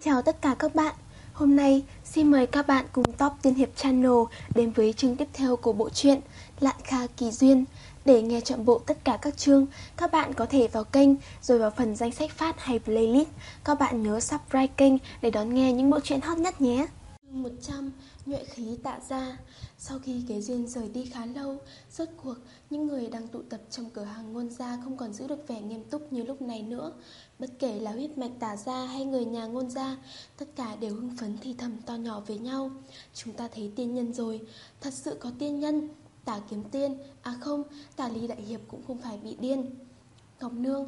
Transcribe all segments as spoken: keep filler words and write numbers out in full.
Chào tất cả các bạn. Hôm nay xin mời các bạn cùng Top Tiên Hiệp Channel đến với chương tiếp theo của bộ truyện Lạn Kha Kỳ Duyên. Để nghe trọn bộ tất cả các chương, các bạn có thể vào kênh rồi vào phần danh sách phát hay playlist. Các bạn nhớ subscribe kênh để đón nghe những bộ truyện hot nhất nhé. Chương một trăm, Nhuệ khí tạ ra. Sau khi Kế Duyên rời đi khá lâu, rốt cuộc những người đang tụ tập trong cửa hàng Ngôn gia không còn giữ được vẻ nghiêm túc như lúc này nữa. Bất kể là huyết mạch Tả gia hay người nhà Ngôn gia, tất cả đều hưng phấn thì thầm to nhỏ với nhau. Chúng ta thấy tiên nhân rồi, thật sự có tiên nhân. Tả Kiếm Tiên, à không, Tả Ly Đại Hiệp cũng không phải bị điên. Ngọc Nương,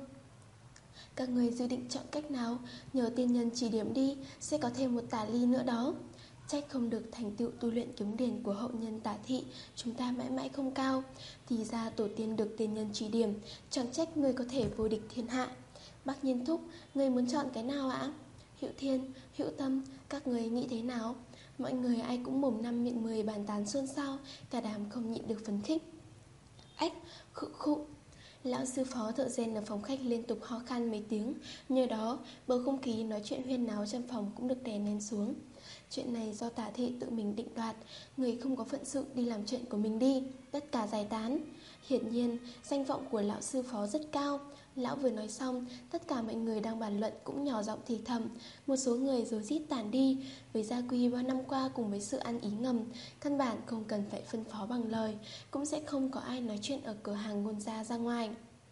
các người dự định chọn cách nào? Nhờ tiên nhân chỉ điểm đi, sẽ có thêm một Tả Ly nữa đó. Trách không được thành tựu tu luyện kiếm điển của hậu nhân Tả thị chúng ta mãi mãi không cao. Thì ra tổ tiên được tiên nhân chỉ điểm, chẳng trách người có thể vô địch thiên hạ. Bác Nhiên thúc, người muốn chọn cái nào ạ? Hữu Thiên, Hữu Tâm, các người nghĩ thế nào? Mọi người ai cũng mồm năm miệng mười bàn tán xôn xao, cả đám không nhịn được phấn khích. Ách, khụ khụ. Lão sư phó thợ rèn ở phòng khách liên tục ho khan mấy tiếng. Nhờ đó, bầu không khí nói chuyện huyên náo trong phòng cũng được đè nén xuống. Chuyện này do Tả thị tự mình định đoạt, người không có phận sự đi làm chuyện của mình đi, tất cả giải tán. Hiển nhiên, danh vọng của lão sư phó rất cao. Lão vừa nói xong, tất cả mọi người đang bàn luận cũng nhỏ giọng thì thầm. Một số người rối rít tản đi. Với gia quy bao năm qua cùng với sự ăn ý ngầm, căn bản không cần phải phân phó bằng lời, cũng sẽ không có ai nói chuyện ở cửa hàng Ngôn gia ra ngoài.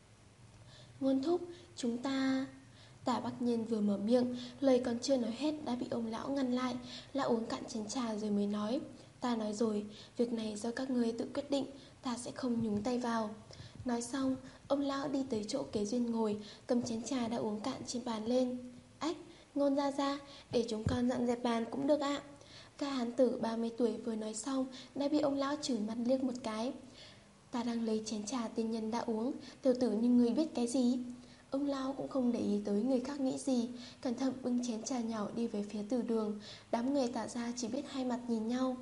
Ngôn thúc, chúng ta... Tả Bắc Nhiên vừa mở miệng, lời còn chưa nói hết đã bị ông lão ngăn lại. Lão uống cạn chén trà rồi mới nói, ta nói rồi, việc này do các ngươi tự quyết định, ta sẽ không nhúng tay vào. Nói xong, ông lão đi tới chỗ Kế Duyên ngồi, cầm chén trà đã uống cạn trên bàn lên. Ách, Ngôn gia gia, để chúng con dọn dẹp bàn cũng được ạ. Ca hán tử ba mươi tuổi vừa nói xong đã bị ông lão chửi mắt liếc một cái. Ta đang lấy chén trà tiên nhân đã uống, tiểu tử như người biết cái gì? Ông lão cũng không để ý tới người khác nghĩ gì, cẩn thận bưng chén trà nhỏ đi về phía từ đường. Đám người Tả gia chỉ biết hai mặt nhìn nhau.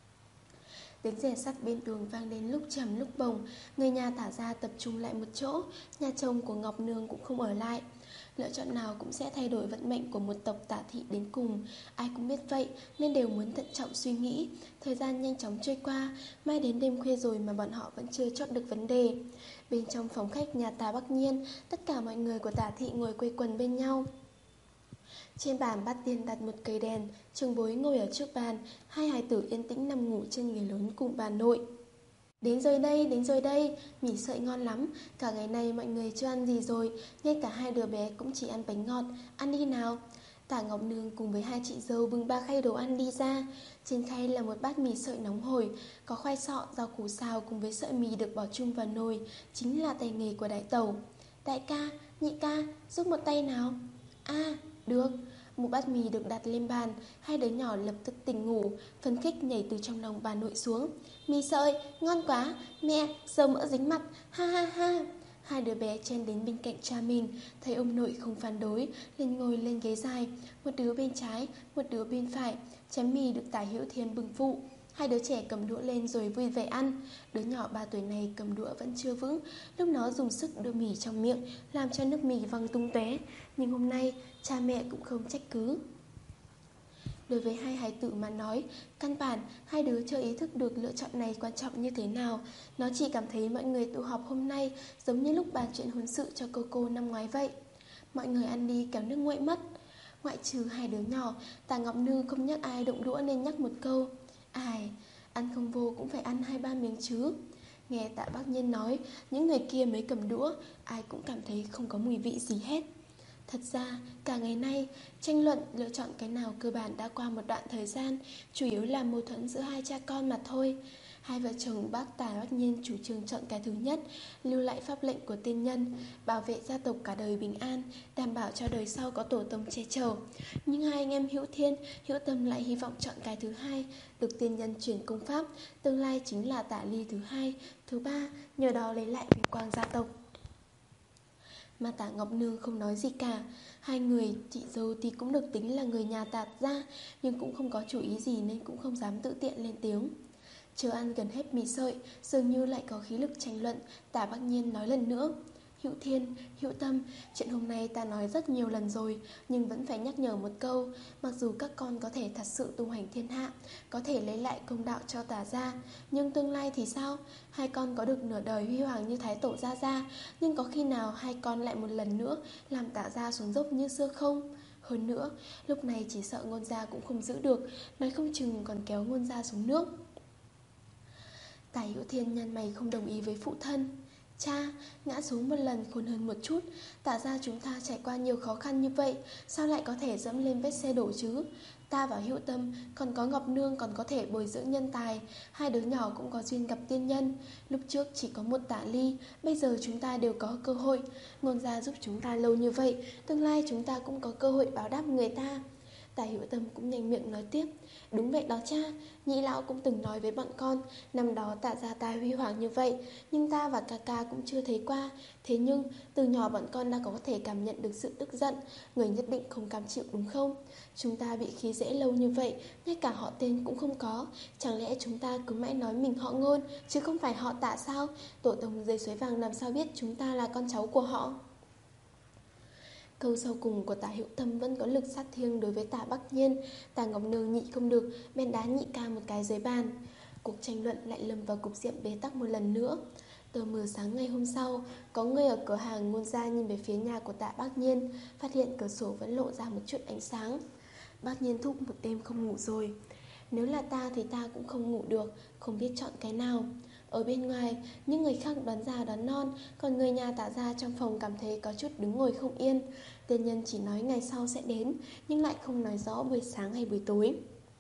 Tiếng rèn sắt bên đường vang đến lúc trầm lúc bồng. Người nhà Tả gia tập trung lại một chỗ. Nhà chồng của Ngọc Nương cũng không ở lại. Lựa chọn nào cũng sẽ thay đổi vận mệnh của một tộc Tả thị đến cùng. Ai cũng biết vậy nên đều muốn thận trọng suy nghĩ. Thời gian nhanh chóng trôi qua, mai đến đêm khuya rồi mà bọn họ vẫn chưa chốt được vấn đề. Bên trong phòng khách nhà Tả Bắc Nhiên, tất cả mọi người của Tả thị ngồi quây quần bên nhau. Trên bàn Bát Tiên đặt một cây đèn, Trường Bối ngồi ở trước bàn, hai hài tử yên tĩnh nằm ngủ trên ghế lớn cùng bà nội. Đến rồi đây, đến rồi đây, mì sợi ngon lắm, cả ngày nay mọi người chưa ăn gì rồi, ngay cả hai đứa bé cũng chỉ ăn bánh ngọt, ăn đi nào. Tả Ngọc Nương cùng với hai chị dâu bưng ba khay đồ ăn đi ra. Trên khay là một bát mì sợi nóng hổi, có khoai sọ, rau củ xào cùng với sợi mì được bỏ chung vào nồi, chính là tay nghề của đại tẩu. Đại ca, nhị ca, giúp một tay nào. À, được. Một bát mì được đặt lên bàn, hai đứa nhỏ lập tức tỉnh ngủ, phấn khích nhảy từ trong lòng bà nội xuống. Mì sợi, ngon quá, mẹ, dầu mỡ dính mặt, ha ha ha. Hai đứa bé chen đến bên cạnh cha mình, thấy ông nội không phản đối, liền ngồi lên ghế dài, một đứa bên trái, một đứa bên phải, chén mì được Tả Hữu Thiên bưng phụ. Hai đứa trẻ cầm đũa lên rồi vui vẻ ăn. Đứa nhỏ ba tuổi này cầm đũa vẫn chưa vững, lúc nó dùng sức đưa mì trong miệng, làm cho nước mì văng tung tóe. Nhưng hôm nay cha mẹ cũng không trách cứ. Đối với hai hài tử mà nói, căn bản hai đứa chưa ý thức được lựa chọn này quan trọng như thế nào. Nó chỉ cảm thấy mọi người tụ họp hôm nay giống như lúc bàn chuyện hôn sự cho cô cô năm ngoái vậy. Mọi người ăn đi kéo nước nguội mất. Ngoại trừ hai đứa nhỏ, Tả Ngọc Nương không nhắc ai động đũa nên nhắc một câu. Ai, ăn không vô cũng phải ăn hai ba miếng chứ. Nghe Tạ Bắc Nhiên nói, những người kia mới cầm đũa, ai cũng cảm thấy không có mùi vị gì hết. Thật ra, cả ngày nay, tranh luận lựa chọn cái nào cơ bản đã qua một đoạn thời gian, chủ yếu là mâu thuẫn giữa hai cha con mà thôi. Hai vợ chồng bác Tả Bắc Nhiên chủ trương chọn cái thứ nhất, lưu lại pháp lệnh của tiên nhân, bảo vệ gia tộc cả đời bình an, đảm bảo cho đời sau có tổ tông che chở. Nhưng hai anh em Hữu Thiên, Hữu Tâm lại hy vọng chọn cái thứ hai, được tiên nhân truyền công pháp, tương lai chính là Tả Ly thứ hai, thứ ba, nhờ đó lấy lại vinh quang gia tộc. Mà Tả Ngọc Nương không nói gì cả. Hai người chị dâu thì cũng được tính là người nhà Tả gia, nhưng cũng không có chủ ý gì nên cũng không dám tự tiện lên tiếng. Chờ ăn gần hết mì sợi, dường như lại có khí lực tranh luận. Tả Bắc Nhiên nói lần nữa, Hữu Thiên, Hữu Tâm, chuyện hôm nay ta nói rất nhiều lần rồi, nhưng vẫn phải nhắc nhở một câu. Mặc dù các con có thể thật sự tung hoành thiên hạ, có thể lấy lại công đạo cho Tả gia, nhưng tương lai thì sao? Hai con có được nửa đời huy hoàng như Thái Tổ Gia Gia, nhưng có khi nào hai con lại một lần nữa làm Tả gia xuống dốc như xưa không? Hơn nữa, lúc này chỉ sợ Ngôn gia cũng không giữ được, nói không chừng còn kéo Ngôn gia xuống nước. Tả Hữu Thiên nhăn mày không đồng ý với phụ thân. Cha, ngã xuống một lần khôn hơn một chút. Tả ra chúng ta trải qua nhiều khó khăn như vậy, sao lại có thể dẫm lên vết xe đổ chứ? Ta và Hữu Tâm, còn có Ngọc Nương còn có thể bồi dưỡng nhân tài. Hai đứa nhỏ cũng có duyên gặp tiên nhân. Lúc trước chỉ có một Tả Ly, bây giờ chúng ta đều có cơ hội. Ngôn gia giúp chúng ta lâu như vậy, tương lai chúng ta cũng có cơ hội báo đáp người ta. Tả Hữu Tâm cũng nhanh miệng nói tiếp. Đúng vậy đó cha, nhị lão cũng từng nói với bọn con, năm đó Tả gia ta huy hoàng như vậy, nhưng ta và ca ca cũng chưa thấy qua. Thế nhưng từ nhỏ bọn con đã có thể cảm nhận được sự tức giận, người nhất định không cam chịu đúng không? Chúng ta bị khí dễ lâu như vậy, ngay cả họ tên cũng không có. Chẳng lẽ chúng ta cứ mãi nói mình họ Ngôn, chứ không phải họ Tả sao? Tổ tông dưới suối vàng làm sao biết chúng ta là con cháu của họ? Câu sau cùng của Tả Hữu Tâm vẫn có lực sát thương đối với Tả Bắc Nhiên. Tả Ngọc Nương nhị không được, bèn đá nhị ca một cái dưới bàn. Cuộc tranh luận lại lâm vào cục diện bế tắc một lần nữa. Tờ mờ sáng ngày hôm sau, có người ở cửa hàng Ngôn gia nhìn về phía nhà của Tả Bắc Nhiên, phát hiện cửa sổ vẫn lộ ra một chút ánh sáng. Bắc Nhiên thúc một đêm không ngủ rồi. Nếu là ta thì ta cũng không ngủ được, không biết chọn cái nào. Ở bên ngoài, những người khác đoán già đoán non, còn người nhà Tả gia trong phòng cảm thấy có chút đứng ngồi không yên. Tiên nhân chỉ nói ngày sau sẽ đến, nhưng lại không nói rõ buổi sáng hay buổi tối.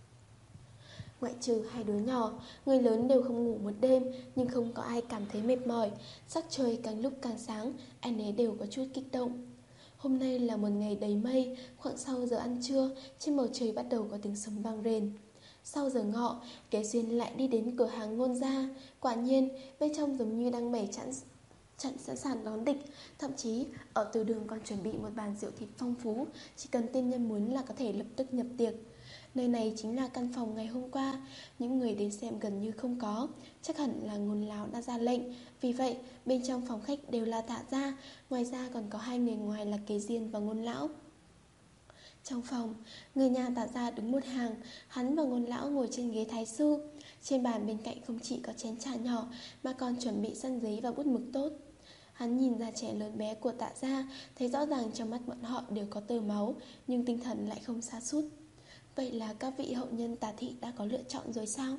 Ngoại trừ hai đứa nhỏ, người lớn đều không ngủ một đêm, nhưng không có ai cảm thấy mệt mỏi. Sắc trời càng lúc càng sáng, ai nấy đều có chút kích động. Hôm nay là một ngày đầy mây, khoảng sau giờ ăn trưa, trên bầu trời bắt đầu có tiếng sấm vang rền. Sau giờ ngọ, Kế Duyên lại đi đến cửa hàng Ngôn gia. Quả nhiên, bên trong giống như đang bày chẵn trận sẵn sàng đón địch. Thậm chí, ở từ đường còn chuẩn bị một bàn rượu thịt phong phú, chỉ cần tiên nhân muốn là có thể lập tức nhập tiệc. Nơi này chính là căn phòng ngày hôm qua, những người đến xem gần như không có, chắc hẳn là Ngôn lão đã ra lệnh. Vì vậy, bên trong phòng khách đều là Tả gia, ngoài ra còn có hai người ngoài là Kế Diên và Ngôn lão. Trong phòng, người nhà Tả gia đứng một hàng, hắn và Ngôn lão ngồi trên ghế thái sư. Trên bàn bên cạnh không chỉ có chén trà nhỏ, mà còn chuẩn bị săn giấy và bút mực tốt. Hắn nhìn ra trẻ lớn bé của Tả gia, thấy rõ ràng trong mắt bọn họ đều có tơ máu, nhưng tinh thần lại không sa sút. Vậy là các vị hậu nhân Tả thị đã có lựa chọn rồi sao?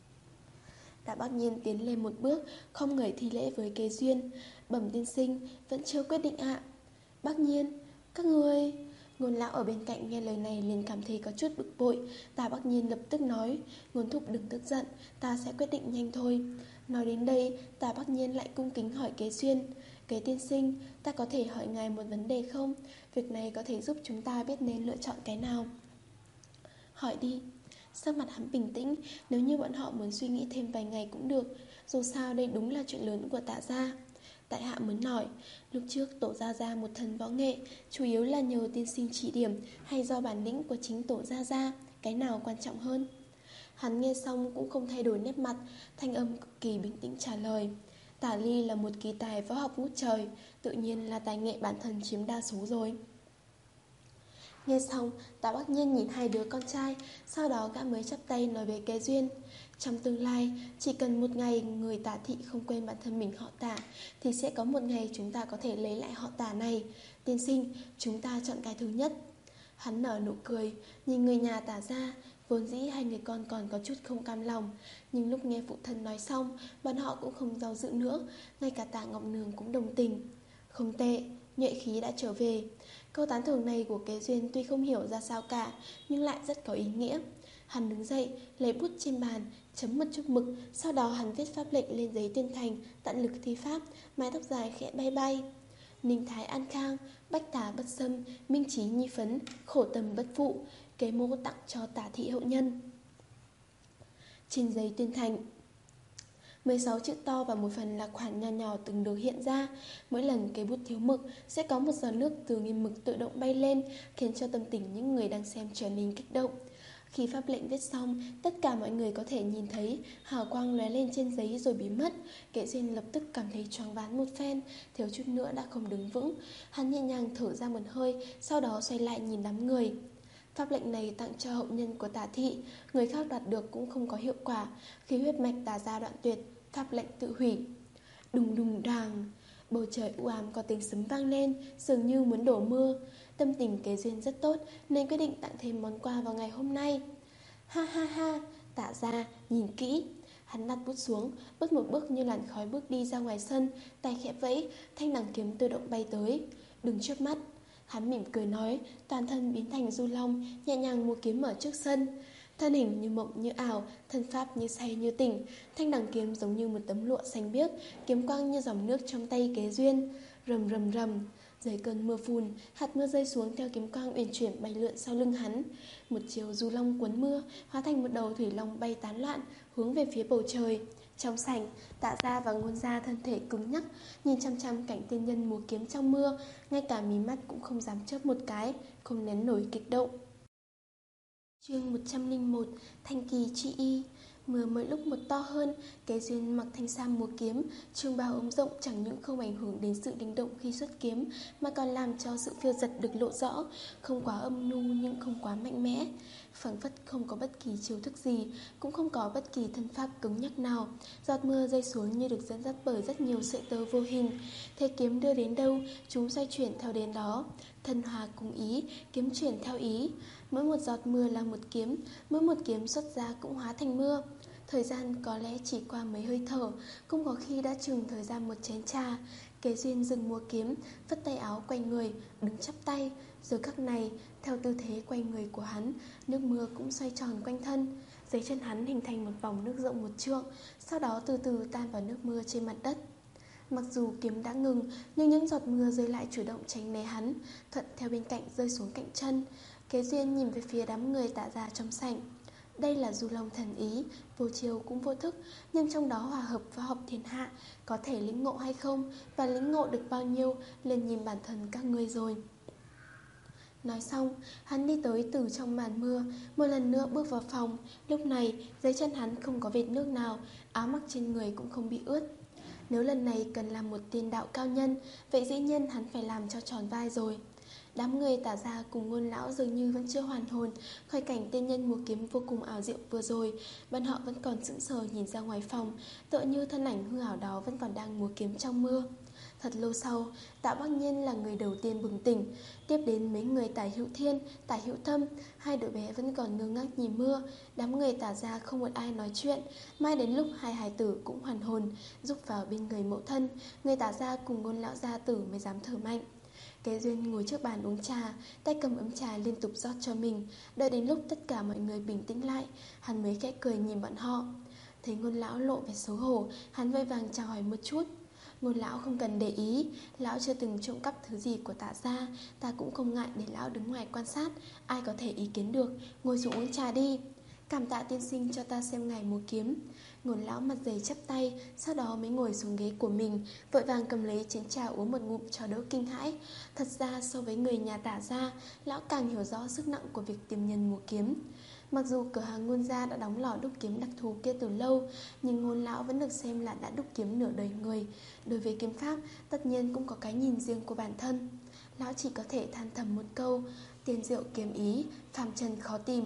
Tả Bắc Nhiên tiến lên một bước, không người thi lễ với Kế Duyên. Bẩm tiên sinh, vẫn chưa quyết định ạ. Bắc Nhiên, các ngươi... Ngôn lão ở bên cạnh nghe lời này liền cảm thấy có chút bực bội. Tả Bắc Nhiên lập tức nói, Ngôn thúc đừng tức giận, ta sẽ quyết định nhanh thôi. Nói đến đây, Tả Bắc Nhiên lại cung kính hỏi Kế Duyên, Kế tiên sinh, ta có thể hỏi ngài một vấn đề không? Việc này có thể giúp chúng ta biết nên lựa chọn cái nào. Hỏi đi. Sắc mặt hắn bình tĩnh, nếu như bọn họ muốn suy nghĩ thêm vài ngày cũng được, dù sao đây đúng là chuyện lớn của Tả gia. Tại hạ muốn hỏi, lúc trước Tổ Gia Gia một thần võ nghệ, chủ yếu là nhờ tiên sinh chỉ điểm hay do bản lĩnh của chính Tổ Gia Gia, cái nào quan trọng hơn? Hắn nghe xong cũng không thay đổi nét mặt, thanh âm cực kỳ bình tĩnh trả lời. Tả Ly là một kỳ tài võ học ngút trời, tự nhiên là tài nghệ bản thân chiếm đa số rồi. Nghe xong, Tả Bắc Nhiên nhìn hai đứa con trai, sau đó gã mới chắp tay nói với Kế Duyên. Trong tương lai, chỉ cần một ngày người Tả thị không quên bản thân mình họ Tả, thì sẽ có một ngày chúng ta có thể lấy lại họ Tả này. Tiên sinh, chúng ta chọn cái thứ nhất. Hắn nở nụ cười, nhìn người nhà Tả gia. Vốn dĩ hai người con còn có chút không cam lòng, nhưng lúc nghe phụ thân nói xong, bọn họ cũng không do dự nữa, ngay cả Tả Ngọc Nương cũng đồng tình. Không tệ, nhuệ khí đã trở về. Câu tán thưởng này của Kế Duyên tuy không hiểu ra sao cả, nhưng lại rất có ý nghĩa. Hắn đứng dậy, lấy bút trên bàn, chấm một chút mực, sau đó hắn viết pháp lệnh lên giấy tuyên thành, tận lực thi pháp, mái tóc dài khẽ bay bay. Ninh thái an khang, bách tà bất xâm, minh trí nhi phấn, khổ tâm bất phụ, kế mô tặng cho Tả thị hậu nhân. Trên giấy tuyên thành, mười sáu chữ to và một phần là khoản nho nhỏ từng được hiện ra. Mỗi lần cây bút thiếu mực sẽ có một giọt nước từ nghiên mực tự động bay lên, khiến cho tâm tình những người đang xem trở nên kích động. Khi pháp lệnh viết xong, tất cả mọi người có thể nhìn thấy hào quang lóe lên trên giấy rồi biến mất. Kế Duyên lập tức cảm thấy choáng váng một phen, thiếu chút nữa đã không đứng vững. Hắn nhẹ nhàng thở ra một hơi, sau đó xoay lại nhìn đám người. Pháp lệnh này tặng cho hậu nhân của Tả thị, người khác đoạt được cũng không có hiệu quả. Khi huyết mạch Tả gia đoạn tuyệt, pháp lệnh tự hủy. Đùng đùng đàng, bầu trời u ám có tiếng sấm vang lên, dường như muốn đổ mưa. Tâm tình Kế Duyên rất tốt nên quyết định tặng thêm món quà vào ngày hôm nay. Ha ha ha, Tả gia, nhìn kỹ. Hắn đặt bút xuống, bước một bước như làn khói bước đi ra ngoài sân, tay khẽ vẫy, thanh đằng kiếm tự động bay tới. Đừng chớp mắt. Hắn mỉm cười nói, toàn thân biến thành du long, nhẹ nhàng múa kiếm ở trước sân. Thân hình như mộng như ảo, thân pháp như say như tỉnh. Thanh đằng kiếm giống như một tấm lụa xanh biếc, kiếm quang như dòng nước trong tay Kế Duyên. Rầm rầm rầm, dưới cơn mưa phùn, hạt mưa rơi xuống theo kiếm quang uyển chuyển bay lượn sau lưng hắn. Một chiều du long cuốn mưa, hóa thành một đầu thủy long bay tán loạn, hướng về phía bầu trời. Trong sảnh, Tạ gia và Ngôn gia thân thể cứng nhắc, nhìn chăm chăm cảnh tiên nhân múa kiếm trong mưa, ngay cả mí mắt cũng không dám chớp một cái, không nén nổi kích động. Chương một trăm lẻ một, Thanh kỳ chi y. Mưa mỗi lúc một to hơn, Kế Duyên mặc thanh sam múa kiếm, trường bào ống rộng chẳng những không ảnh hưởng đến sự linh động khi xuất kiếm, mà còn làm cho sự phiêu dật được lộ rõ, không quá âm nhu nhưng không quá mạnh mẽ. Phảng phất không có bất kỳ chiêu thức gì, cũng không có bất kỳ thân pháp cứng nhắc nào. Giọt mưa rơi xuống như được dẫn dắt bởi rất nhiều sợi tơ vô hình. Thế kiếm đưa đến đâu, chúng xoay chuyển theo đến đó. Thân hòa cùng ý, kiếm chuyển theo ý. Mỗi một giọt mưa là một kiếm, mỗi một kiếm xuất ra cũng hóa thành mưa. Thời gian có lẽ chỉ qua mấy hơi thở, cũng có khi đã chừng thời gian một chén trà. Kế Duyên dừng múa kiếm, vất tay áo quay người, đứng chắp tay. Giờ khắc này, theo tư thế quay người của hắn, nước mưa cũng xoay tròn quanh thân. Dưới chân hắn hình thành một vòng nước rộng một trượng, sau đó từ từ tan vào nước mưa trên mặt đất. Mặc dù kiếm đã ngừng, nhưng những giọt mưa rơi lại chủ động tránh né hắn, thuận theo bên cạnh rơi xuống cạnh chân. Kế Duyên nhìn về phía đám người Tạ gia trong sảnh. Đây là du long thần ý, vô chiêu cũng vô thức, nhưng trong đó hòa hợp và học thiên hạ. Có thể lĩnh ngộ hay không, và lĩnh ngộ được bao nhiêu, liền nhìn bản thân các ngươi rồi. Nói xong, hắn đi tới từ trong màn mưa, một lần nữa bước vào phòng. Lúc này, dưới chân hắn không có vệt nước nào, áo mặc trên người cũng không bị ướt. Nếu lần này cần làm một tiên đạo cao nhân, vậy dĩ nhiên hắn phải làm cho tròn vai rồi. Đám người Tả gia cùng Ngôn lão dường như vẫn chưa hoàn hồn khỏi cảnh tiên nhân múa kiếm vô cùng ảo diệu vừa rồi. Bọn họ vẫn còn sững sờ nhìn ra ngoài phòng, tựa như thân ảnh hư ảo đó vẫn còn đang múa kiếm trong mưa. Thật lâu sau, Tạ Bắc Nhiên là người đầu tiên bừng tỉnh. Tiếp đến mấy người Tả Hữu Thiên, Tả Hữu Thâm. Hai đứa bé vẫn còn ngơ ngác nhìn mưa. Đám người Tả gia không một ai nói chuyện. Mai đến lúc hai hài tử cũng hoàn hồn, rúc vào bên người mẫu thân, người Tả gia cùng Ngôn lão gia tử mới dám thở mạnh. Kế Duyên ngồi trước bàn uống trà, tay cầm ấm trà liên tục rót cho mình. Đợi đến lúc tất cả mọi người bình tĩnh lại, hắn mới khẽ cười nhìn bọn họ. Thấy Ngôn lão lộ vẻ xấu hổ, hắn vội vàng chào hỏi một chút. Ngôn lão không cần để ý, lão chưa từng trộm cắp thứ gì của Tạ gia, ta cũng không ngại để lão đứng ngoài quan sát, ai có thể ý kiến được. Ngồi xuống uống trà đi. Cảm tạ tiên sinh cho ta xem ngài múa kiếm. Ngôn lão mặt dày chắp tay, sau đó mới ngồi xuống ghế của mình, vội vàng cầm lấy chén trà uống một ngụm cho đỡ kinh hãi. Thật ra so với người nhà Tả gia, lão càng hiểu rõ sức nặng của việc tìm nhân múa kiếm. Mặc dù cửa hàng Ngôn gia đã đóng lò đúc kiếm đặc thù kia từ lâu, nhưng Ngôn lão vẫn được xem là đã đúc kiếm nửa đời người. Đối với kiếm pháp, tất nhiên cũng có cái nhìn riêng của bản thân. Lão chỉ có thể than thầm một câu, tiền diệu kiếm ý, phàm trần khó tìm.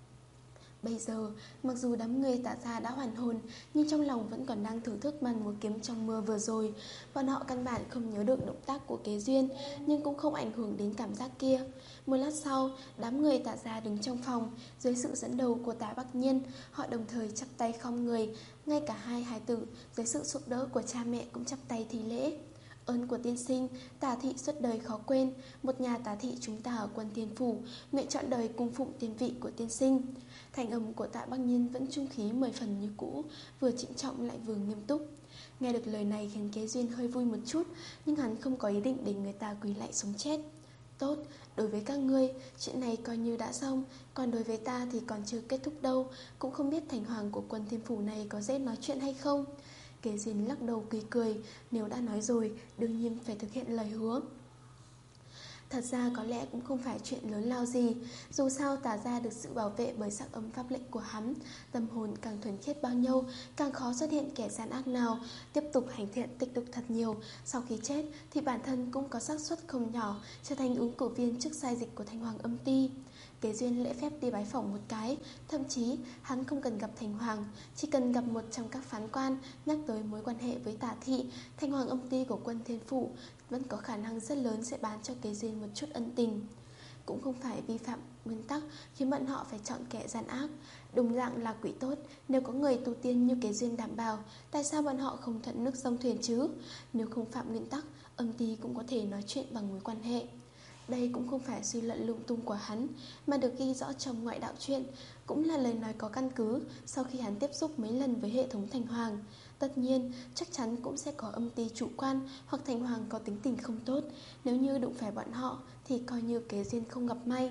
Bây giờ, mặc dù đám người Tạ gia đã hoàn hồn, nhưng trong lòng vẫn còn đang thưởng thức màn múa kiếm trong mưa vừa rồi. Bọn họ căn bản không nhớ được động tác của Kế Duyên, nhưng cũng không ảnh hưởng đến cảm giác kia. Một lát sau, đám người Tạ gia đứng trong phòng, dưới sự dẫn đầu của Tạ Bắc Nhiên, họ đồng thời chắp tay khom người. Ngay cả hai hài tử, dưới sự giúp đỡ của cha mẹ cũng chắp tay thi lễ. Ơn của tiên sinh, Tả thị suốt đời khó quên. Một nhà Tả thị chúng ta ở Quân Thiên Phủ, nguyện trọn đời cung phụng tiên vị của tiên sinh. Thành âm của Tạ Bắc Nhiên vẫn trung khí mười phần như cũ, vừa trịnh trọng lại vừa nghiêm túc. Nghe được lời này khiến Kế Duyên hơi vui một chút, nhưng hắn không có ý định để người ta quỳ lại sống chết. Tốt, đối với các ngươi, chuyện này coi như đã xong, còn đối với ta thì còn chưa kết thúc đâu, cũng không biết thành hoàng của Quân Thiên Phủ này có dễ nói chuyện hay không. Kế Duyên lắc đầu cười cười, nếu đã nói rồi, đương nhiên phải thực hiện lời hứa. Thật ra có lẽ cũng không phải chuyện lớn lao gì. Dù sao Tà Gia được sự bảo vệ bởi sắc ấm pháp lệnh của hắn. Tâm hồn càng thuần khiết bao nhiêu, càng khó xuất hiện kẻ gian ác nào tiếp tục hành thiện tích đức thật nhiều. Sau khi chết thì bản thân cũng có xác suất không nhỏ trở thành ứng cử viên chức sai dịch của Thành Hoàng Âm Ty. Kế Duyên lễ phép đi bái phỏng một cái. Thậm chí hắn không cần gặp Thành Hoàng, chỉ cần gặp một trong các phán quan nhắc tới mối quan hệ với Tả Thị, Thành Hoàng Âm Ty của Quân Thiên Phủ, vẫn có khả năng rất lớn sẽ bán cho Kế Duyên một chút ân tình. Cũng không phải vi phạm nguyên tắc khiến bọn họ phải chọn kẻ gian ác. Đồng dạng là quỷ tốt, nếu có người tu tiên như Kế Duyên đảm bảo, tại sao bọn họ không thuận nước sông thuyền chứ? Nếu không phạm nguyên tắc, Âm Ty cũng có thể nói chuyện bằng mối quan hệ. Đây cũng không phải suy luận lung tung của hắn, mà được ghi rõ trong ngoại đạo truyện, cũng là lời nói có căn cứ sau khi hắn tiếp xúc mấy lần với hệ thống Thành Hoàng. Tất nhiên, chắc chắn cũng sẽ có Âm Ty chủ quan hoặc Thành Hoàng có tính tình không tốt. Nếu như đụng phải bọn họ thì coi như Kế Duyên không gặp may.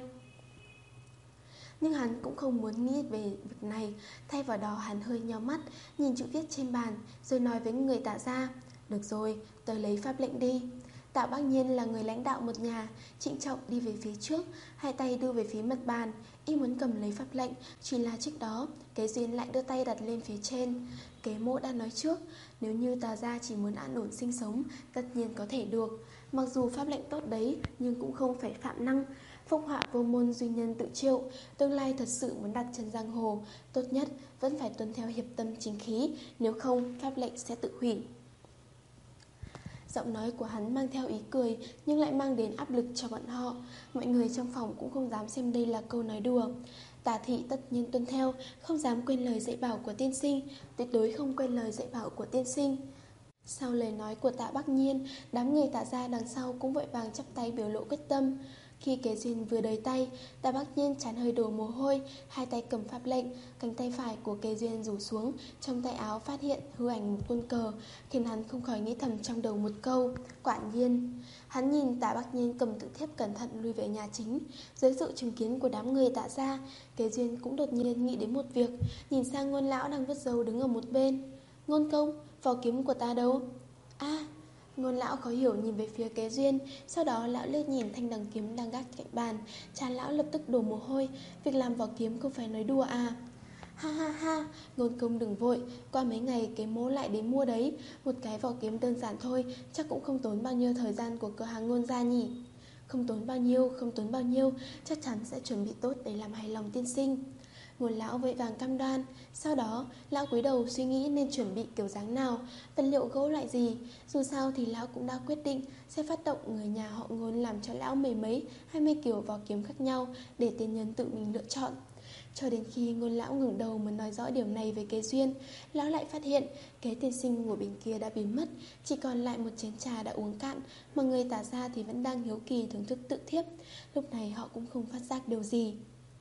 Nhưng hắn cũng không muốn nghĩ về việc này. Thay vào đó hắn hơi nhíu mắt, nhìn chữ viết trên bàn, rồi nói với người Tạ Gia: "Được rồi, tớ lấy pháp lệnh đi." Tạ Bác Nhiên là người lãnh đạo một nhà, trịnh trọng đi về phía trước, hai tay đưa về phía mặt bàn, y muốn cầm lấy pháp lệnh. Chỉ là trước đó Kế Duyên lại đưa tay đặt lên phía trên. Kế Mỗ đã nói trước, nếu như Tà Gia chỉ muốn an ổn sinh sống, tất nhiên có thể được. Mặc dù pháp lệnh tốt đấy, nhưng cũng không phải phạm năng. Phúc họa vô môn duy nhân tự chịu. Tương lai thật sự muốn đặt chân giang hồ, tốt nhất vẫn phải tuân theo hiệp tâm chính khí, nếu không pháp lệnh sẽ tự hủy. Giọng nói của hắn mang theo ý cười, nhưng lại mang đến áp lực cho bọn họ. Mọi người trong phòng cũng không dám xem đây là câu nói đùa. Tả Thị tất nhiên tuân theo, không dám quên lời dạy bảo của tiên sinh, tuyệt đối không quên lời dạy bảo của tiên sinh. Sau lời nói của Tạ Bác Nhiên, đám người Tạ Gia đằng sau cũng vội vàng chắp tay biểu lộ quyết tâm. Khi Kế Duyên vừa đầy tay, Tạ Bác Nhiên trán hơi đổ mồ hôi, hai tay cầm pháp lệnh, cánh tay phải của Kế Duyên rủ xuống, trong tay áo phát hiện hư ảnh một quân cờ, khiến hắn không khỏi nghĩ thầm trong đầu một câu: quả nhiên. Hắn nhìn Tạ Bác Nhiên cầm tự thiếp cẩn thận lui về nhà chính. Dưới sự chứng kiến của đám người Tạ Gia, Kế Duyên cũng đột nhiên nghĩ đến một việc, nhìn sang Ngôn lão đang vứt dầu đứng ở một bên. Ngôn công, vỏ kiếm của ta đâu? A à, Ngôn lão khó hiểu nhìn về phía Kế Duyên. Sau đó lão liếc nhìn thanh đằng kiếm đang gác cạnh bàn, trán lão lập tức đổ mồ hôi. Việc làm vỏ kiếm không phải nói đùa à? Ha ha ha, Ngôn công đừng vội, qua mấy ngày Kế Mỗ lại đến mua đấy. Một cái vỏ kiếm đơn giản thôi, chắc cũng không tốn bao nhiêu thời gian của cửa hàng Ngôn gia nhỉ? Không tốn bao nhiêu, không tốn bao nhiêu, chắc chắn sẽ chuẩn bị tốt để làm hài lòng tiên sinh. Ngôn lão vội vàng cam đoan. Sau đó lão cúi đầu suy nghĩ nên chuẩn bị kiểu dáng nào, vật liệu gỗ loại gì. Dù sao thì lão cũng đã quyết định sẽ phát động người nhà họ Ngôn làm cho lão mười mấy hai mươi kiểu vỏ kiếm khác nhau để tiên nhân tự mình lựa chọn. Cho đến khi Ngôn lão ngẩng đầu muốn nói rõ điều này với Kế Duyên, lão lại phát hiện Kế tiên sinh ngồi bên kia đã biến mất, chỉ còn lại một chén trà đã uống cạn, mà người Tả Gia thì vẫn đang hiếu kỳ thưởng thức tự thiếp. Lúc này họ cũng không phát giác điều gì.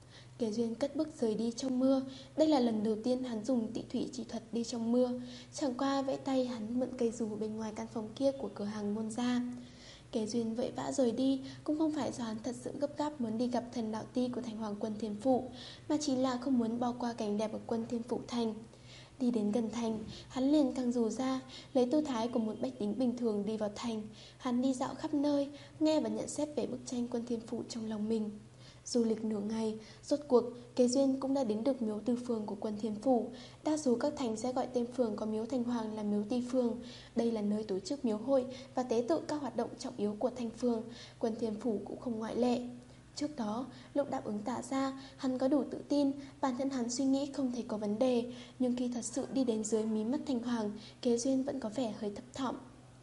Kế Duyên cất bước rời đi trong mưa. Đây là lần đầu tiên hắn dùng tị thủy chỉ thuật đi trong mưa. Chẳng qua vẫy tay hắn mượn cây dù bên ngoài căn phòng kia của cửa hàng Ngôn gia. Kế Duyên vội vã rời đi cũng không phải do hắn thật sự gấp gáp muốn đi gặp thần đạo ti của Thành Hoàng Quân Thiên Phủ, mà chỉ là không muốn bỏ qua cảnh đẹp của Quân Thiên Phủ thành. Đi đến gần thành, hắn liền căng dù ra, lấy tư thái của một bách tính bình thường đi vào thành. Hắn đi dạo khắp nơi, nghe và nhận xét về bức tranh Quân Thiên Phủ trong lòng mình. Du lịch nửa ngày, rốt cuộc Kế Duyên cũng đã đến được miếu Tư Phường của Quân Thiên Phủ. Đa số các thành sẽ gọi tên phường có miếu Thành Hoàng là miếu Ti Phường. Đây là nơi tổ chức miếu hội và tế tự các hoạt động trọng yếu của thành phường. Quân Thiên Phủ cũng không ngoại lệ. Trước đó, lúc đáp ứng Tạ Gia, hắn có đủ tự tin, bản thân hắn suy nghĩ không thể có vấn đề. Nhưng khi thật sự đi đến dưới mí mắt Thành Hoàng, Kế Duyên vẫn có vẻ hơi thấp thỏm.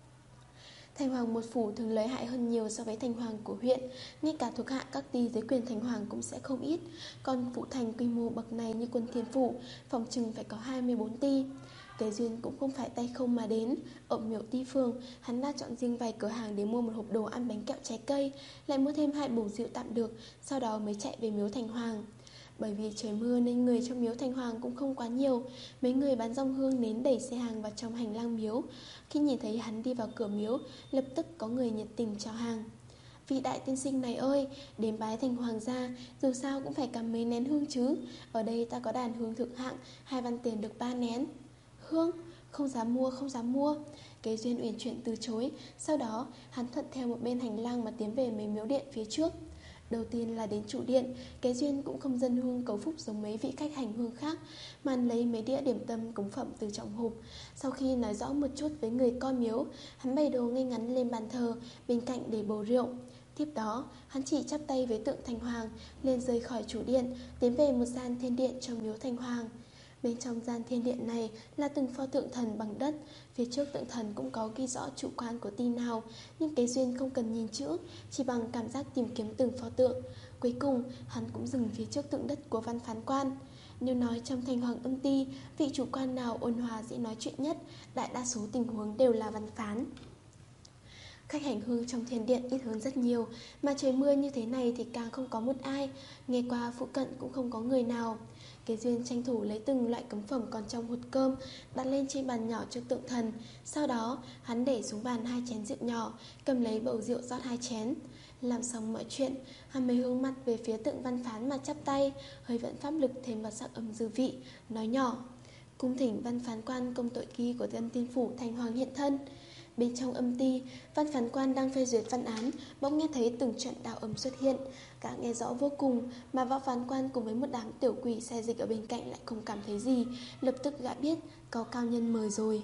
Thành Hoàng một phủ thường lợi hại hơn nhiều so với Thành Hoàng của huyện. Ngay cả thuộc hạ các ty dưới quyền Thành Hoàng cũng sẽ không ít. Còn phủ thành quy mô bậc này như Quân Thiên Phủ, phòng chừng phải có hai mươi bốn ty. Kế Duyên cũng không phải tay không mà đến. Ở miếu Ti Phường, hắn đã chọn riêng vài cửa hàng để mua một hộp đồ ăn bánh kẹo trái cây, lại mua thêm hai bầu rượu tạm được, sau đó mới chạy về miếu Thành Hoàng. Bởi vì trời mưa nên người trong miếu Thành Hoàng cũng không quá nhiều. Mấy người bán dong hương nến đẩy xe hàng vào trong hành lang miếu. Khi nhìn thấy hắn đi vào cửa miếu, lập tức có người nhiệt tình chào hàng. Vị đại tiên sinh này ơi, đến bái Thành Hoàng gia, dù sao cũng phải cầm mấy nén hương chứ. Ở đây ta có đàn hương thượng hạng, hai văn tiền được ba nén. Hương? Không dám mua, không dám mua. Kế Duyên uyển chuyển từ chối. Sau đó hắn thuận theo một bên hành lang mà tiến về mấy miếu điện phía trước. Đầu tiên là đến trụ điện. Kế Duyên cũng không dâng hương cầu phúc giống mấy vị khách hành hương khác, mà lấy mấy đĩa điểm tâm cúng phẩm từ trong hộp. Sau khi nói rõ một chút với người coi miếu, hắn bày đồ ngay ngắn lên bàn thờ, bên cạnh để bầu rượu. Tiếp đó hắn chỉ chắp tay với tượng Thành Hoàng, liền rời khỏi chủ điện, tiến về một gian thiên điện trong miếu Thành Hoàng. Bên trong gian thiên điện này là từng pho tượng thần bằng đất. Phía trước tượng thần cũng có ghi rõ trụ quan của ty nào, nhưng Kế Duyên không cần nhìn chữ, chỉ bằng cảm giác tìm kiếm từng pho tượng. Cuối cùng hắn cũng dừng phía trước tượng đất của Văn Phán Quan. Nếu nói trong Thành Hoàng âm ty, vị chủ quan nào ôn hòa dễ nói chuyện nhất, đại đa số tình huống đều là Văn Phán. Khách hành hương trong thiền điện ít hơn rất nhiều, mà trời mưa như thế này thì càng không có một ai. Nghe qua phụ cận cũng không có người nào. Kế Duyên tranh thủ lấy từng loại cấm phẩm còn trong hột cơm, đặt lên trên bàn nhỏ cho tượng thần. Sau đó hắn để xuống bàn hai chén rượu nhỏ, cầm lấy bầu rượu rót hai chén. Làm xong mọi chuyện, hắn mới hướng mặt về phía tượng Văn Phán mà chắp tay, hơi vận pháp lực thêm vào sắc âm dư vị, nói nhỏ: cung thỉnh Văn Phán Quan công tội ký của Tân Tiên Phủ Thành Hoàng hiện thân. Bên trong âm ty, Văn Phán Quan đang phê duyệt văn án, bỗng nghe thấy từng trận đạo âm xuất hiện. Cả nghe rõ vô cùng, mà Võ Phán Quan cùng với một đám tiểu quỷ xe dịch ở bên cạnh lại không cảm thấy gì. Lập tức gã biết có cao nhân mời rồi.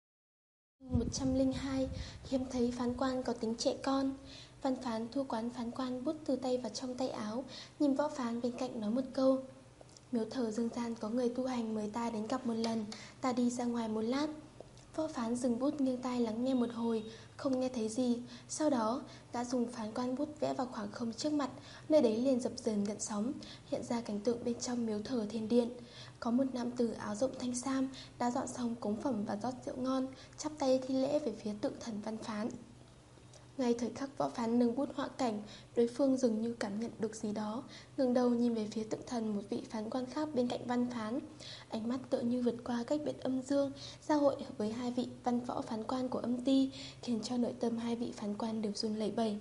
một trăm lẻ hai. Hiếm thấy phán quan có tính trẻ con. Văn Phán thu quán Phán Quan bút từ tay vào trong tay áo, nhìn Võ Phán bên cạnh nói một câu: miếu thờ dương gian có người tu hành mời ta đến gặp một lần, ta đi ra ngoài một lát. Võ Phán dừng bút nghiêng tai lắng nghe một hồi, không nghe thấy gì. Sau đó đã dùng phán quan bút vẽ vào khoảng không trước mặt. Nơi đấy liền dập dờn gợn sóng, hiện ra cảnh tượng bên trong miếu thờ thiên điện. Có một nam tử áo rộng thanh sam đã dọn xong cúng phẩm và rót rượu ngon, chắp tay thi lễ về phía tượng thần Văn Phán. Ngay thời khắc Võ Phán nâng bút họa cảnh, đối phương dường như cảm nhận được gì đó, ngẩng đầu nhìn về phía tượng thần một vị phán quan khác bên cạnh Văn Phán. Ánh mắt tựa như vượt qua cách biệt âm dương, giao hội với hai vị văn võ phán quan của âm ty, khiến cho nội tâm hai vị phán quan đều run lẩy bẩy.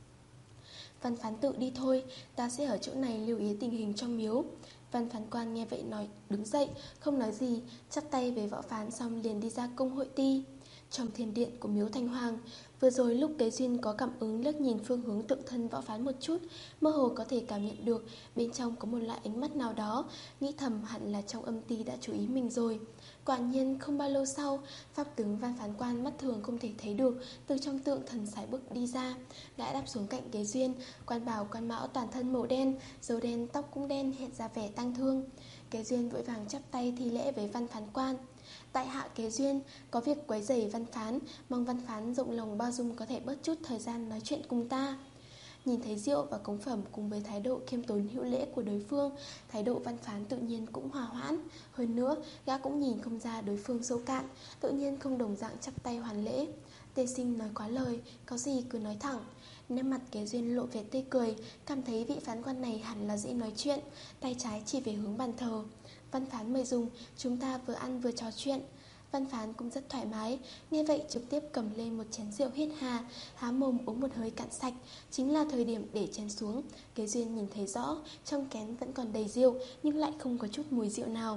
Văn Phán tự đi thôi, ta sẽ ở chỗ này lưu ý tình hình trong miếu. Văn Phán Quan nghe vậy nói đứng dậy, không nói gì, chắp tay với Võ Phán xong liền đi ra công hội ty. Trong thiền điện của miếu Thành Hoàng, vừa rồi lúc Kế Duyên có cảm ứng liếc nhìn phương hướng tượng thân Võ Phán một chút, mơ hồ có thể cảm nhận được bên trong có một loại ánh mắt nào đó, nghĩ thầm hẳn là trong âm ty đã chú ý mình rồi. Quả nhiên không bao lâu sau, pháp tướng Văn Phán Quan mắt thường không thể thấy được từ trong tượng thần sải bước đi ra. Gã đáp xuống cạnh Kế Duyên, quan bảo quan mão toàn thân màu đen, râu đen, tóc cũng đen, hiện ra vẻ tang thương. Kế Duyên vội vàng chắp tay thi lễ với Văn Phán Quan: tại hạ Kế Duyên có việc quấy rầy Văn Phán, mong Văn Phán rộng lòng bao dung có thể bớt chút thời gian nói chuyện cùng ta. Nhìn thấy rượu và cống phẩm cùng với thái độ khiêm tốn hữu lễ của đối phương, thái độ Văn Phán tự nhiên cũng hòa hoãn. Hơn nữa, gã cũng nhìn không ra đối phương sâu cạn, tự nhiên không đồng dạng chắp tay hoàn lễ. Tề sinh nói quá lời, có gì cứ nói thẳng. Nét mặt Kế Duyên lộ vẻ tươi cười, cảm thấy vị phán quan này hẳn là dễ nói chuyện, tay trái chỉ về hướng bàn thờ. Văn Phán mời dùng, chúng ta vừa ăn vừa trò chuyện. Văn Phán cũng rất thoải mái, nghe vậy trực tiếp cầm lên một chén rượu hết hà, há mồm uống một hơi cạn sạch. Chính là thời điểm để chén xuống, Kế Duyên nhìn thấy rõ, trong kén vẫn còn đầy rượu nhưng lại không có chút mùi rượu nào.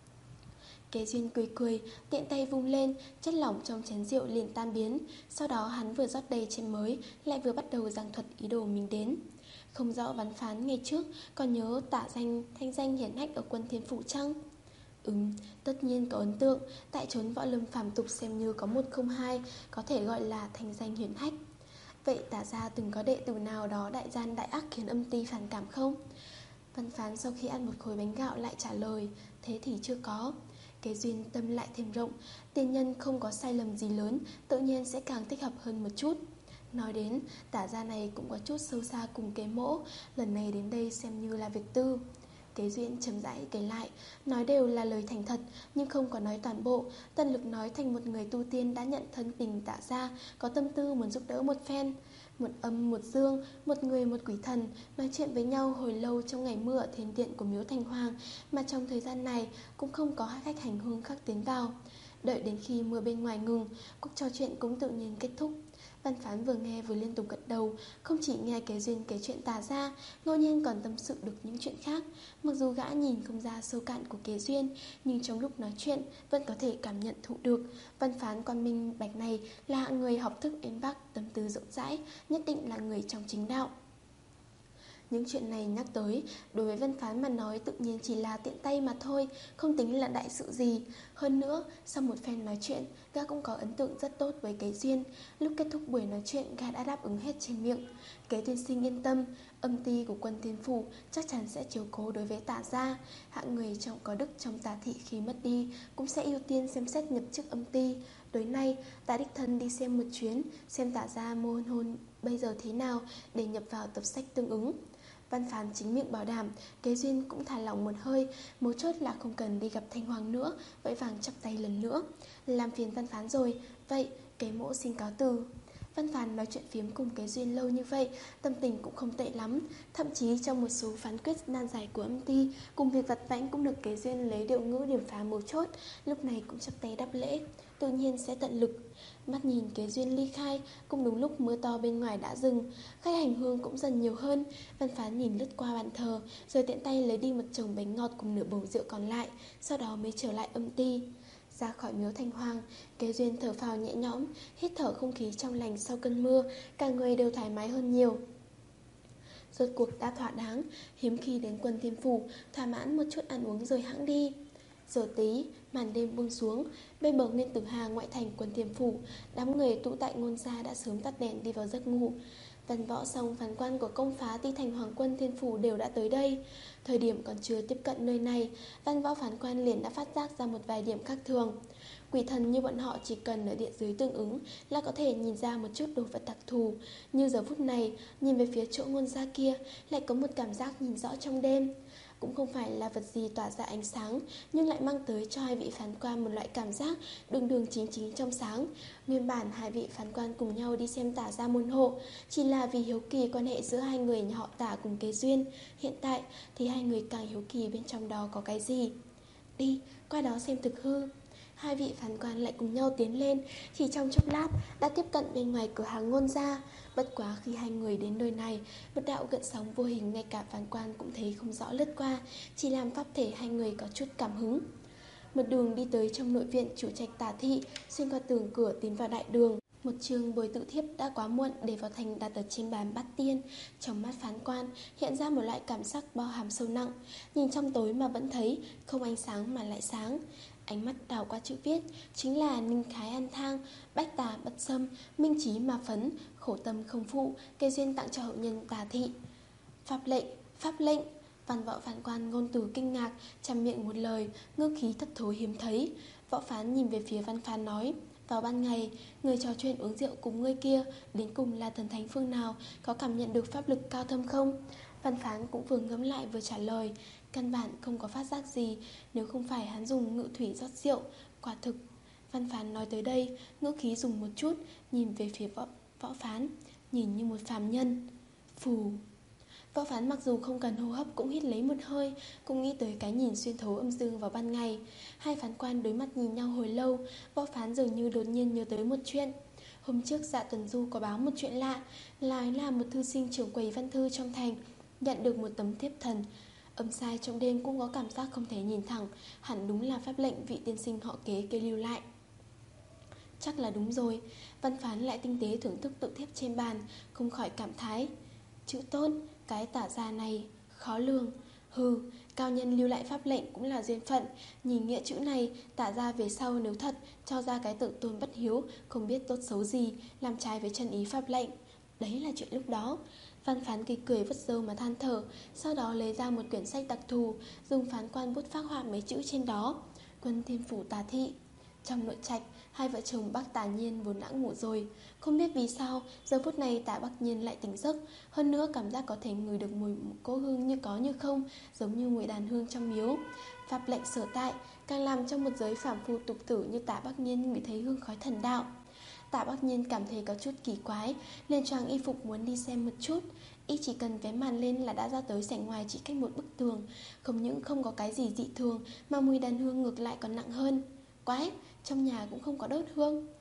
Kế Duyên cười cười, tiện tay vung lên, chất lỏng trong chén rượu liền tan biến. Sau đó hắn vừa rót đầy chén mới, lại vừa bắt đầu giảng thuật ý đồ mình đến. Không rõ Văn Phán ngày trước còn nhớ tả danh thanh danh hiển hách ở Quân Thiên Phủ chăng? Ừm, tất nhiên có ấn tượng, tại chốn võ lâm phàm tục xem như có một không hai, có thể gọi là thanh danh hiển hách. Vậy tả ra từng có đệ tử nào đó đại gian đại ác khiến âm ty phản cảm không? Văn Phán sau khi ăn một khối bánh gạo lại trả lời: thế thì chưa có. Kế Duyên tâm lại thêm rộng, tiên nhân không có sai lầm gì lớn, tự nhiên sẽ càng thích hợp hơn một chút. Nói đến, tả gia này cũng có chút sâu xa cùng Kế Mỗ, lần này đến đây xem như là việc tư. Kế Duyên chậm rãi kể lại, nói đều là lời thành thật, nhưng không có nói toàn bộ. Tận lực nói thành một người tu tiên đã nhận thân tình tả gia, có tâm tư muốn giúp đỡ một phen. Một âm một dương, một người một quỷ thần, nói chuyện với nhau hồi lâu trong ngày mưa ở thiền điện của miếu Thành Hoàng, mà trong thời gian này cũng không có hai khách hành hương khác tiến vào. Đợi đến khi mưa bên ngoài ngừng, cuộc trò chuyện cũng tự nhiên kết thúc. Văn Phán vừa nghe vừa liên tục gật đầu. Không chỉ nghe Kế Duyên kể chuyện Tả Gia, ngẫu nhiên còn tâm sự được những chuyện khác. Mặc dù gã nhìn không ra sâu cạn của Kế Duyên, nhưng trong lúc nói chuyện vẫn có thể cảm nhận thụ được. Văn Phán quan minh bạch này là hạng người học thức êm bắc, tâm tư rộng rãi, nhất định là người trong chính đạo. Những chuyện này nhắc tới, đối với Văn Phán mà nói tự nhiên chỉ là tiện tay mà thôi, không tính là đại sự gì. Hơn nữa, sau một phen nói chuyện, gã cũng có ấn tượng rất tốt với Kế Duyên. Lúc kết thúc buổi nói chuyện, gã đã đáp ứng hết trên miệng. Kế tiên sinh yên tâm, âm ty của Quân Thiên Phủ chắc chắn sẽ chiếu cố đối với Tả Gia. Hạng người trọng có đức trong Tả thị khi mất đi cũng sẽ ưu tiên xem xét nhập chức âm ty. Tối nay, ta đích thân đi xem một chuyến, xem Tả Gia mô hôn hôn bây giờ thế nào để nhập vào tập sách tương ứng. Văn Phán chính miệng bảo đảm. Kế Duyên cũng thả lỏng một hơi. Mấu chốt là không cần đi gặp Thanh Hoàng nữa, vẫy vàng chắp tay lần nữa. Làm phiền Văn Phán rồi. Vậy Kế mỗ xin cáo từ. Văn Phán nói chuyện phiếm cùng Kế Duyên lâu như vậy, tâm tình cũng không tệ lắm. Thậm chí trong một số phán quyết nan giải của âm ty, cùng việc vặt vãnh cũng được Kế Duyên lấy điệu ngữ điểm phá mấu chốt. Lúc này cũng chắp tay đáp lễ, tự nhiên sẽ tận lực. Mắt nhìn Kế Duyên ly khai, cũng đúng lúc mưa to bên ngoài đã dừng. Khách hành hương cũng dần nhiều hơn. Văn Phán nhìn lướt qua bàn thờ, rồi tiện tay lấy đi một chồng bánh ngọt cùng nửa bầu rượu còn lại, sau đó mới trở lại âm ty. Ra khỏi miếu Thanh Hoàng, Kế Duyên thở phào nhẹ nhõm, hít thở không khí trong lành sau cơn mưa, cả người đều thoải mái hơn nhiều. Rốt cuộc đã thỏa đáng, hiếm khi đến Quân Thiên Phủ, thỏa mãn một chút ăn uống rồi hãng đi. Giờ tí, màn đêm buông xuống, bên bờ Nguyên Tử Hà ngoại thành Quân Thiên Phủ, đám người tụ tại ngôn gia đã sớm tắt đèn đi vào giấc ngủ. Văn Võ Song phán quan của công phá Ti thành Hoàng Quân Thiên Phủ đều đã tới đây. Thời điểm còn chưa tiếp cận nơi này, Văn Võ phán quan liền đã phát giác ra một vài điểm khác thường. Quỷ thần như bọn họ chỉ cần ở địa giới tương ứng là có thể nhìn ra một chút đồ vật đặc thù. Như giờ phút này, nhìn về phía chỗ ngôn gia kia, lại có một cảm giác nhìn rõ trong đêm. Cũng không phải là vật gì tỏa ra ánh sáng, nhưng lại mang tới cho hai vị phán quan một loại cảm giác đường đường chính chính trong sáng. Nguyên bản hai vị phán quan cùng nhau đi xem Tả Gia môn hộ, chỉ là vì hiếu kỳ quan hệ giữa hai người nhà họ Tả cùng Kế Duyên. Hiện tại thì hai người càng hiếu kỳ bên trong đó có cái gì. Đi, qua đó xem thực hư. Hai vị phán quan lại cùng nhau tiến lên, chỉ trong chốc lát đã tiếp cận bên ngoài cửa hàng ngôn gia. Bất quá khi hai người đến nơi này, một đạo gợn sóng vô hình ngay cả phán quan cũng thấy không rõ lướt qua, chỉ làm pháp thể hai người có chút cảm hứng. Một đường đi tới trong nội viện chủ trạch Tả thị, xuyên qua tường cửa tiến vào đại đường. Một trường bồi tự thiếp đã quá muộn để vào thành đặt ở trên bàn bát tiên. Trong mắt phán quan hiện ra một loại cảm giác bao hàm sâu nặng. Nhìn trong tối mà vẫn thấy, không ánh sáng mà lại sáng. Ánh mắt đảo qua chữ viết, chính là ninh khái an thang, bách tà bất xâm, minh trí mà phấn, khổ tâm không phụ, Kế Duyên tặng cho hậu nhân Tả thị. Pháp lệnh, pháp lệnh. Văn võ phán quan ngôn từ kinh ngạc, trăm miệng một lời, ngữ khí thất thối hiếm thấy. Võ phán nhìn về phía Văn Phán nói, vào ban ngày, người trò chuyện uống rượu cùng người kia, đến cùng là thần thánh phương nào, có cảm nhận được pháp lực cao thâm không? Văn Phán cũng vừa ngẫm lại vừa trả lời, căn bản không có phát giác gì, nếu không phải hắn dùng ngự thủy rót rượu, quả thực. Văn Phán nói tới đây, ngữ khí dùng một chút, nhìn về phía võ, võ phán, nhìn như một phàm nhân. Phù. Võ phán mặc dù không cần hô hấp cũng hít lấy một hơi, cũng nghĩ tới cái nhìn xuyên thấu âm dương vào ban ngày. Hai phán quan đối mặt nhìn nhau hồi lâu, võ phán dường như đột nhiên nhớ tới một chuyện. Hôm trước Dạ Tuần Du có báo một chuyện lạ, là là một thư sinh trưởng quầy văn thư trong thành nhận được một tấm thiếp thần. Âm sai trong đêm cũng có cảm giác không thể nhìn thẳng, hẳn đúng là pháp lệnh vị tiên sinh họ Kế kê lưu lại. Chắc là đúng rồi. Văn Phán lại tinh tế thưởng thức tự thiếp trên bàn, không khỏi cảm thái. Chữ tốt, cái Tả gia này khó lường. Hừ, cao nhân lưu lại pháp lệnh cũng là duyên phận. Nhìn nghĩa chữ này, Tả gia về sau nếu thật cho ra cái tự tôn bất hiếu, không biết tốt xấu gì, làm trái với chân ý pháp lệnh. Đấy là chuyện lúc đó. Văn Phán kỳ cười vứt râu mà than thở, sau đó lấy ra một quyển sách đặc thù, dùng phán quan bút phác họa mấy chữ trên đó. Quân Thiên Phủ Tả thị. Trong nội trạch, hai vợ chồng bác Tả Nhiên vốn đã ngủ rồi. Không biết vì sao, giờ phút này Tả Bắc Nhiên lại tỉnh giấc. Hơn nữa cảm giác có thể ngửi được mùi một cỗ hương như có như không, giống như mùi đàn hương trong miếu. Pháp lệnh sở tại, càng làm trong một giới phàm phu tục tử như Tả Bắc Nhiên ngửi thấy hương khói thần đạo. Tả Bắc Nhiên cảm thấy có chút kỳ quái, liền choàng y phục muốn đi xem một chút. Y chỉ cần vé màn lên là đã ra tới sảnh ngoài chỉ cách một bức tường. Không những không có cái gì dị thường, mà mùi đàn hương ngược lại còn nặng hơn. Quái, trong nhà cũng không có đốt hương.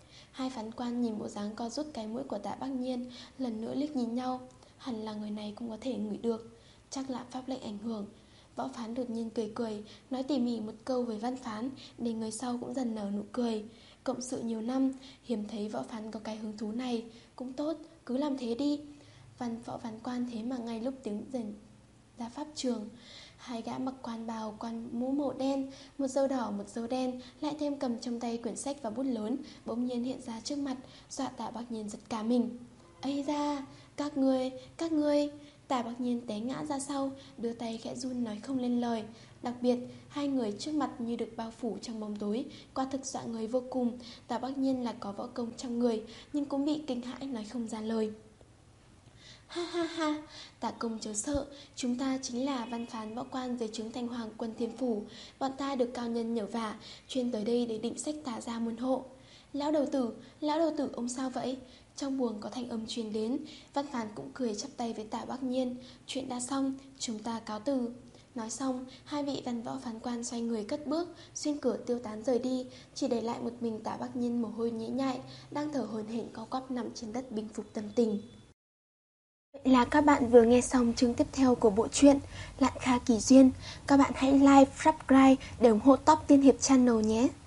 Hai phán quan nhìn bộ dáng co rút cái mũi của Tạ Bắc Nhiên, lần nữa liếc nhìn nhau. Hẳn là người này cũng có thể ngửi được, chắc là pháp lệnh ảnh hưởng. Võ Phán đột nhiên cười cười, nói tỉ mỉ một câu với Văn Phán, để người sau cũng dần nở nụ cười. Cộng sự nhiều năm, hiếm thấy Võ Phán có cái hứng thú này. Cũng tốt, cứ làm thế đi. Văn Võ Phán quan thế mà ngay lúc tiếng dần ra pháp trường, hai gã mặc quan bào, quan mũ màu đen, một dâu đỏ một dâu đen, lại thêm cầm trong tay quyển sách và bút lớn, bỗng nhiên hiện ra trước mặt, dọa Tạ Bắc Nhiên giật cả mình. Ây da, các ngươi, các ngươi. Tạ Bắc Nhiên té ngã ra sau, đưa tay khẽ run nói không lên lời. Đặc biệt, hai người trước mặt như được bao phủ trong bóng tối, quả thực dọa người vô cùng. Tạ Bắc Nhiên là có võ công trong người, nhưng cũng bị kinh hãi nói không ra lời. Ha ha ha, Tạ công chớ sợ, chúng ta chính là văn phán võ quan dưới trướng Thanh Hoàng quân Thiên Phủ. Bọn ta được cao nhân nhờ vả, chuyên tới đây để định sách Tạ gia môn hộ. Lão đầu tử, lão đầu tử ông sao vậy? Trong buồng có thanh âm truyền đến. Văn phán cũng cười chắp tay với Tạ Bắc Nhiên. Chuyện đã xong, chúng ta cáo từ. Nói xong, hai vị văn võ phán quan xoay người cất bước, xuyên cửa tiêu tán rời đi, chỉ để lại một mình Tạ Bắc Nhiên mồ hôi nhễ nhại, đang thở hổn hển co quắp nằm trên đất bình phục tâm tình. Vậy là các bạn vừa nghe xong chương tiếp theo của bộ truyện Lạn Kha Kỳ Duyên. Các bạn hãy like, subscribe để ủng hộ Top Tiên Hiệp Channel nhé.